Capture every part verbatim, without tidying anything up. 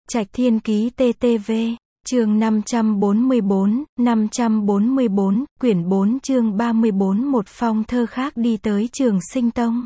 Trạch Thiên Ký tê tê vê, chương năm trăm bốn mươi bốn, năm trăm bốn mươi bốn, quyển bốn chương ba mươi bốn. Một phong thơ khác đi tới Trường Sinh Tông.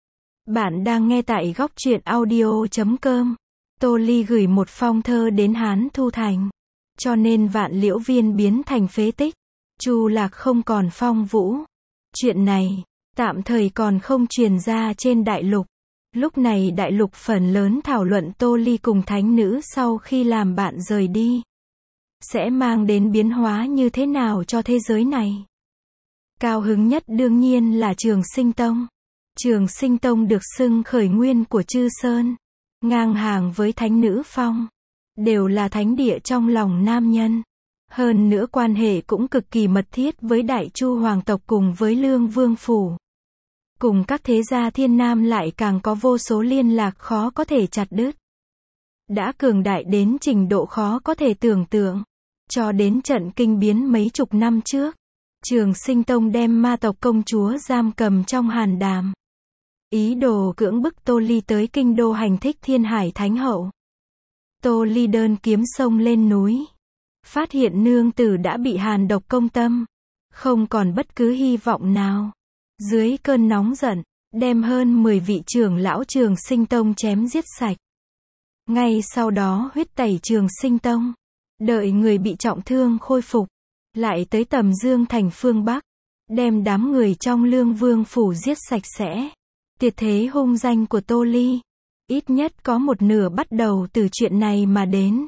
Bạn đang nghe tại góc truyện audio chấm com. Tô Ly gửi một phong thơ đến Hán Thu Thành. Cho nên Vạn Liễu Viên biến thành phế tích. Chu Lạc không còn phong vũ. Chuyện này, tạm thời còn không truyền ra trên đại lục. Lúc này đại lục phần lớn thảo luận Tô Ly cùng thánh nữ sau khi làm bạn rời đi. Sẽ mang đến biến hóa như thế nào cho thế giới này. Cao hứng nhất đương nhiên là Trường Sinh Tông. Trường Sinh Tông được xưng khởi nguyên của Chư Sơn. Ngang hàng với thánh nữ phong. Đều là thánh địa trong lòng nam nhân. Hơn nữa quan hệ cũng cực kỳ mật thiết với Đại Chu hoàng tộc cùng với Lương Vương Phủ. Cùng các thế gia thiên nam lại càng có vô số liên lạc khó có thể chặt đứt. Đã cường đại đến trình độ khó có thể tưởng tượng. Cho đến trận kinh biến mấy chục năm trước. Trường Sinh Tông đem ma tộc công chúa giam cầm trong hàn đàm. Ý đồ cưỡng bức Tô Ly tới kinh đô hành thích Thiên Hải Thánh Hậu. Tô Ly đơn kiếm sông lên núi. Phát hiện nương tử đã bị hàn độc công tâm. Không còn bất cứ hy vọng nào. Dưới cơn nóng giận, đem hơn mười vị trưởng lão Trường Sinh Tông chém giết sạch. Ngay sau đó huyết tẩy Trường Sinh Tông. Đợi người bị trọng thương khôi phục. Lại tới Tầm Dương thành phương Bắc. Đem đám người trong Lương Vương Phủ giết sạch sẽ. Tiệt thế hung danh của Tô Ly. Ít nhất có một nửa bắt đầu từ chuyện này mà đến.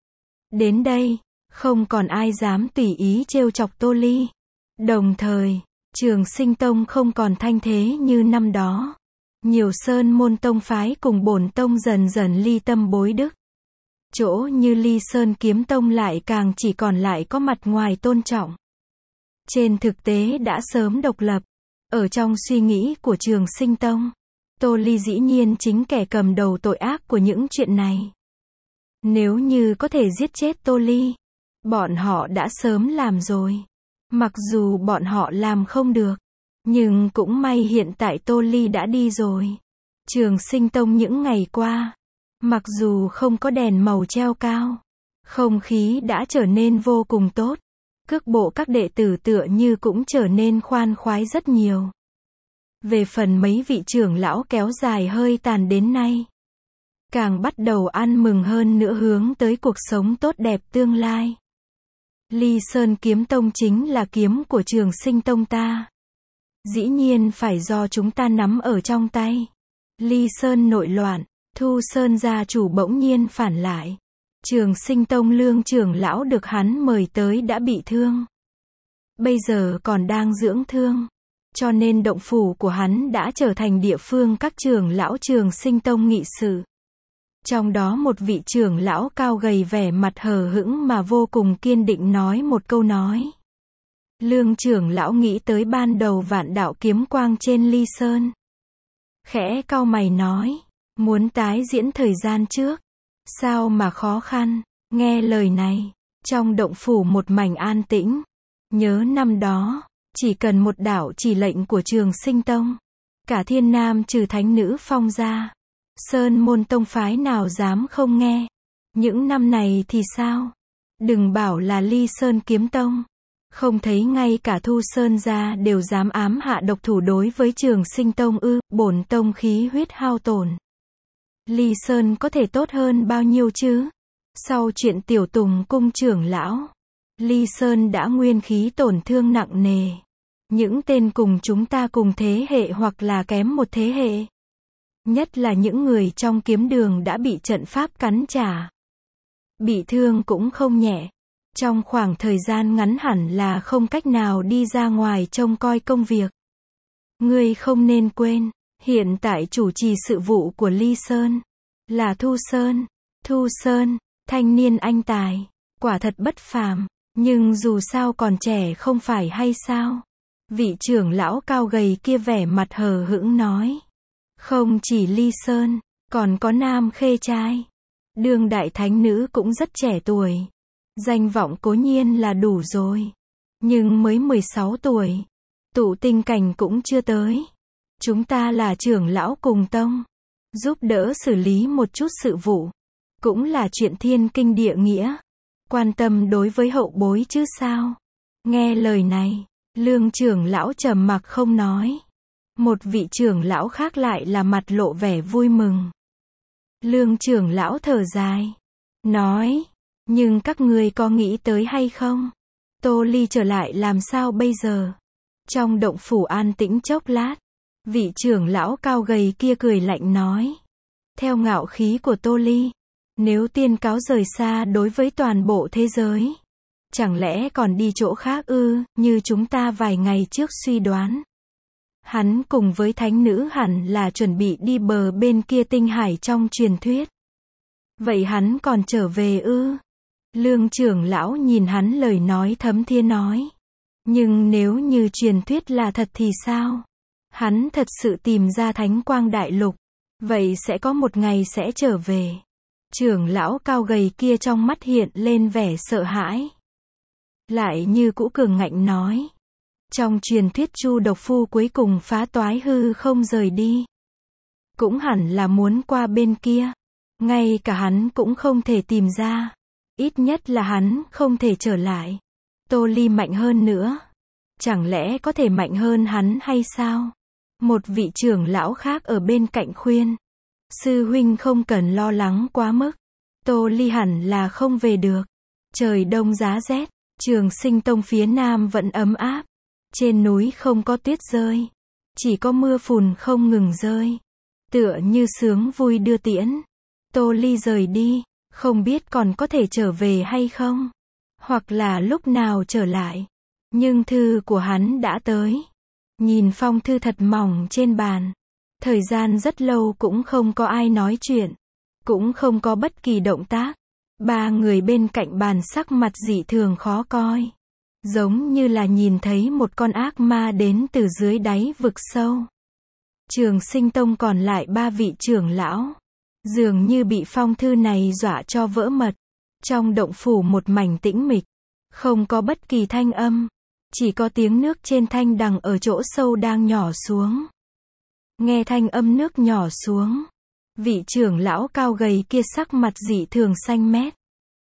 Đến đây, không còn ai dám tùy ý trêu chọc Tô Ly. Đồng thời, Trường Sinh Tông không còn thanh thế như năm đó. Nhiều sơn môn tông phái cùng bổn tông dần dần ly tâm bối đức. Chỗ như Ly Sơn Kiếm Tông lại càng chỉ còn lại có mặt ngoài tôn trọng. Trên thực tế đã sớm độc lập. Ở trong suy nghĩ của Trường Sinh Tông, Tô Ly dĩ nhiên chính kẻ cầm đầu tội ác của những chuyện này. Nếu như có thể giết chết Tô Ly, bọn họ đã sớm làm rồi. Mặc dù bọn họ làm không được, nhưng cũng may hiện tại Tô Ly đã đi rồi. Trường Sinh Tông những ngày qua, mặc dù không có đèn màu treo cao, không khí đã trở nên vô cùng tốt. Cước bộ các đệ tử tựa như cũng trở nên khoan khoái rất nhiều. Về phần mấy vị trưởng lão kéo dài hơi tàn đến nay, càng bắt đầu ăn mừng hơn nữa hướng tới cuộc sống tốt đẹp tương lai. Ly Sơn Kiếm Tông chính là kiếm của Trường Sinh Tông ta. Dĩ nhiên phải do chúng ta nắm ở trong tay. Ly Sơn nội loạn, Thu Sơn gia chủ bỗng nhiên phản lại. Trường Sinh Tông Lương trưởng lão được hắn mời tới đã bị thương. Bây giờ còn đang dưỡng thương. Cho nên động phủ của hắn đã trở thành địa phương các trưởng lão Trường Sinh Tông nghị sự. Trong đó một vị trưởng lão cao gầy vẻ mặt hờ hững mà vô cùng kiên định nói một câu nói. Lương trưởng lão nghĩ tới ban đầu vạn đạo kiếm quang trên Ly Sơn. Khẽ cau mày nói, muốn tái diễn thời gian trước. Sao mà khó khăn, nghe lời này, trong động phủ một mảnh an tĩnh. Nhớ năm đó, chỉ cần một đạo chỉ lệnh của Trường Sinh Tông. Cả thiên nam trừ thánh nữ phong ra. Sơn môn tông phái nào dám không nghe. Những năm này thì sao? Đừng bảo là Ly Sơn Kiếm Tông. Không thấy ngay cả Thu Sơn gia đều dám ám hạ độc thủ đối với Trường Sinh Tông ư, bổn tông khí huyết hao tổn. Ly Sơn có thể tốt hơn bao nhiêu chứ? Sau chuyện Tiểu Tùng cung trưởng lão, Ly Sơn đã nguyên khí tổn thương nặng nề. Những tên cùng chúng ta cùng thế hệ hoặc là kém một thế hệ. Nhất là những người trong kiếm đường đã bị trận pháp cắn trả. Bị thương cũng không nhẹ. Trong khoảng thời gian ngắn hẳn là không cách nào đi ra ngoài trông coi công việc. Ngươi không nên quên, hiện tại chủ trì sự vụ của Ly Sơn là Thu Sơn. Thu Sơn, thanh niên anh tài, quả thật bất phàm, nhưng dù sao còn trẻ không phải hay sao? Vị trưởng lão cao gầy kia vẻ mặt hờ hững nói. Không chỉ Ly Sơn, còn có Nam Khê trai. Đương đại thánh nữ cũng rất trẻ tuổi. Danh vọng cố nhiên là đủ rồi. Nhưng mới mười sáu tuổi. Tụ tinh cảnh cũng chưa tới. Chúng ta là trưởng lão cùng tông. Giúp đỡ xử lý một chút sự vụ. cũng là chuyện thiên kinh địa nghĩa. Quan tâm đối với hậu bối chứ sao. Nghe lời này, Lương trưởng lão trầm mặc không nói. Một vị trưởng lão khác lại là mặt lộ vẻ vui mừng. Lương trưởng lão thở dài, nói, nhưng các ngươi có nghĩ tới hay không? Tô Ly trở lại làm sao bây giờ? Trong động phủ an tĩnh chốc lát, vị trưởng lão cao gầy kia cười lạnh nói. Theo ngạo khí của Tô Ly, nếu tiên cáo rời xa đối với toàn bộ thế giới, chẳng lẽ còn đi chỗ khác ư, như chúng ta vài ngày trước suy đoán. Hắn cùng với thánh nữ hẳn là chuẩn bị đi bờ bên kia tinh hải trong truyền thuyết. Vậy hắn còn trở về ư? Lương trưởng lão nhìn hắn lời nói thấm thía nói. Nhưng nếu như truyền thuyết là thật thì sao? Hắn thật sự tìm ra thánh quang đại lục. Vậy sẽ có một ngày sẽ trở về. Trưởng lão cao gầy kia trong mắt hiện lên vẻ sợ hãi. Lại như cũ cường ngạnh nói. Trong truyền thuyết Chu độc phu cuối cùng phá toái hư không rời đi. Cũng hẳn là muốn qua bên kia. Ngay cả hắn cũng không thể tìm ra. Ít nhất là hắn không thể trở lại. Tô Ly mạnh hơn nữa. Chẳng lẽ có thể mạnh hơn hắn hay sao? Một vị trưởng lão khác ở bên cạnh khuyên. Sư huynh không cần lo lắng quá mức. Tô Ly hẳn là không về được. Trời đông giá rét. Trường Sinh Tông phía nam vẫn ấm áp. Trên núi không có tuyết rơi. Chỉ có mưa phùn không ngừng rơi. Tựa như sướng vui đưa tiễn. Tô Ly rời đi. Không biết còn có thể trở về hay không. Hoặc là lúc nào trở lại. Nhưng thư của hắn đã tới. Nhìn phong thư thật mỏng trên bàn. Thời gian rất lâu cũng không có ai nói chuyện. Cũng không có bất kỳ động tác. Ba người bên cạnh bàn sắc mặt dị thường khó coi. Giống như là nhìn thấy một con ác ma đến từ dưới đáy vực sâu. Trường Sinh Tông còn lại ba vị trưởng lão. Dường như bị phong thư này dọa cho vỡ mật. Trong động phủ một mảnh tĩnh mịch. Không có bất kỳ thanh âm. Chỉ có tiếng nước trên thanh đằng ở chỗ sâu đang nhỏ xuống. Nghe thanh âm nước nhỏ xuống. Vị trưởng lão cao gầy kia sắc mặt dị thường xanh mét.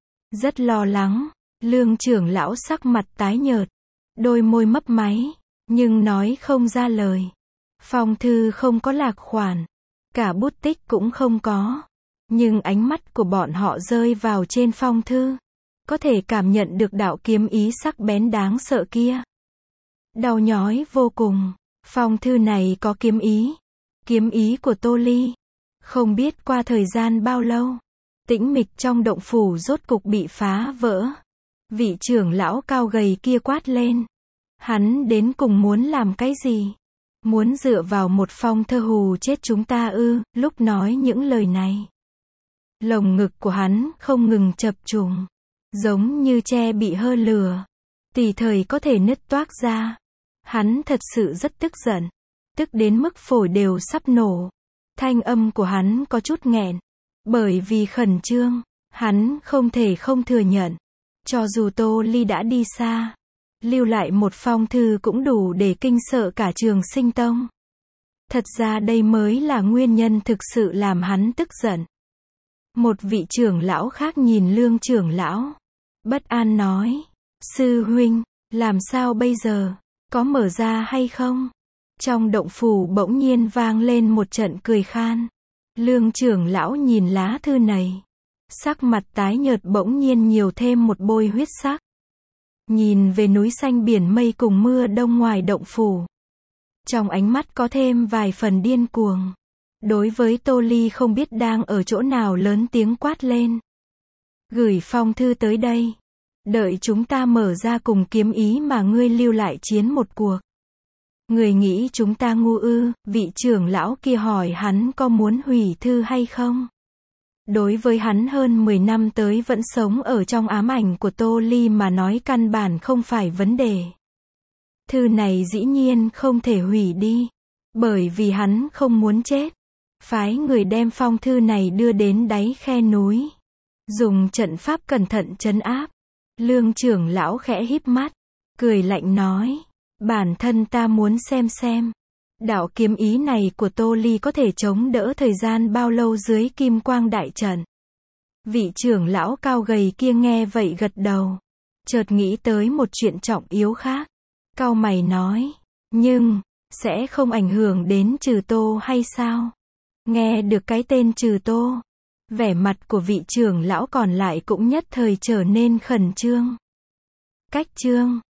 Rất lo lắng. Lương trưởng lão sắc mặt tái nhợt. Đôi môi mấp máy. Nhưng nói không ra lời. Phong thư không có lạc khoản. Cả bút tích cũng không có. Nhưng ánh mắt của bọn họ rơi vào trên phong thư. Có thể cảm nhận được đạo kiếm ý sắc bén đáng sợ kia. Đau nhói vô cùng. Phong thư này có kiếm ý. Kiếm ý của Tô Ly. Không biết qua thời gian bao lâu. Tĩnh mịch trong động phủ rốt cục bị phá vỡ. Vị trưởng lão cao gầy kia quát lên. Hắn đến cùng muốn làm cái gì? Muốn dựa vào một phong thơ hù chết chúng ta ư? Lúc nói những lời này. Lồng ngực của hắn không ngừng chập trùng. Giống như tre bị hơ lửa. Tùy thời có thể nứt toác ra. Hắn thật sự rất tức giận. Tức đến mức phổi đều sắp nổ. Thanh âm của hắn có chút nghẹn. Bởi vì khẩn trương. Hắn không thể không thừa nhận. Cho dù Tô Ly đã đi xa. Lưu lại một phong thư cũng đủ để kinh sợ cả Trường Sinh Tông. Thật ra đây mới là nguyên nhân thực sự làm hắn tức giận. Một vị trưởng lão khác nhìn Lương trưởng lão. Bất an nói. Sư huynh, làm sao bây giờ? Có mở ra hay không? Trong động phủ bỗng nhiên vang lên một trận cười khan. Lương trưởng lão nhìn lá thư này. Sắc mặt tái nhợt bỗng nhiên nhiều thêm một bôi huyết sắc. Nhìn về núi xanh biển mây cùng mưa đông ngoài động phủ. Trong ánh mắt có thêm vài phần điên cuồng. Đối với Tô Ly không biết đang ở chỗ nào lớn tiếng quát lên. Gửi phong thư tới đây. Đợi chúng ta mở ra cùng kiếm ý mà ngươi lưu lại chiến một cuộc. Người nghĩ chúng ta ngu ư? Vị trưởng lão kia hỏi hắn có muốn hủy thư hay không? Đối với hắn hơn mười năm tới vẫn sống ở trong ám ảnh của Tô Ly mà nói căn bản không phải vấn đề. Thư này dĩ nhiên không thể hủy đi. Bởi vì hắn không muốn chết. Phái người đem phong thư này đưa đến đáy khe núi. Dùng trận pháp cẩn thận trấn áp. Lương trưởng lão khẽ híp mắt. Cười lạnh nói. Bản thân ta muốn xem xem. Đạo kiếm ý này của Tô Ly có thể chống đỡ thời gian bao lâu dưới kim quang đại trận. Vị trưởng lão cao gầy kia nghe vậy gật đầu. Chợt nghĩ tới một chuyện trọng yếu khác. Cau mày nói, nhưng, sẽ không ảnh hưởng đến Trừ Tô hay sao? Nghe được cái tên Trừ Tô, vẻ mặt của vị trưởng lão còn lại cũng nhất thời trở nên khẩn trương. Cách chương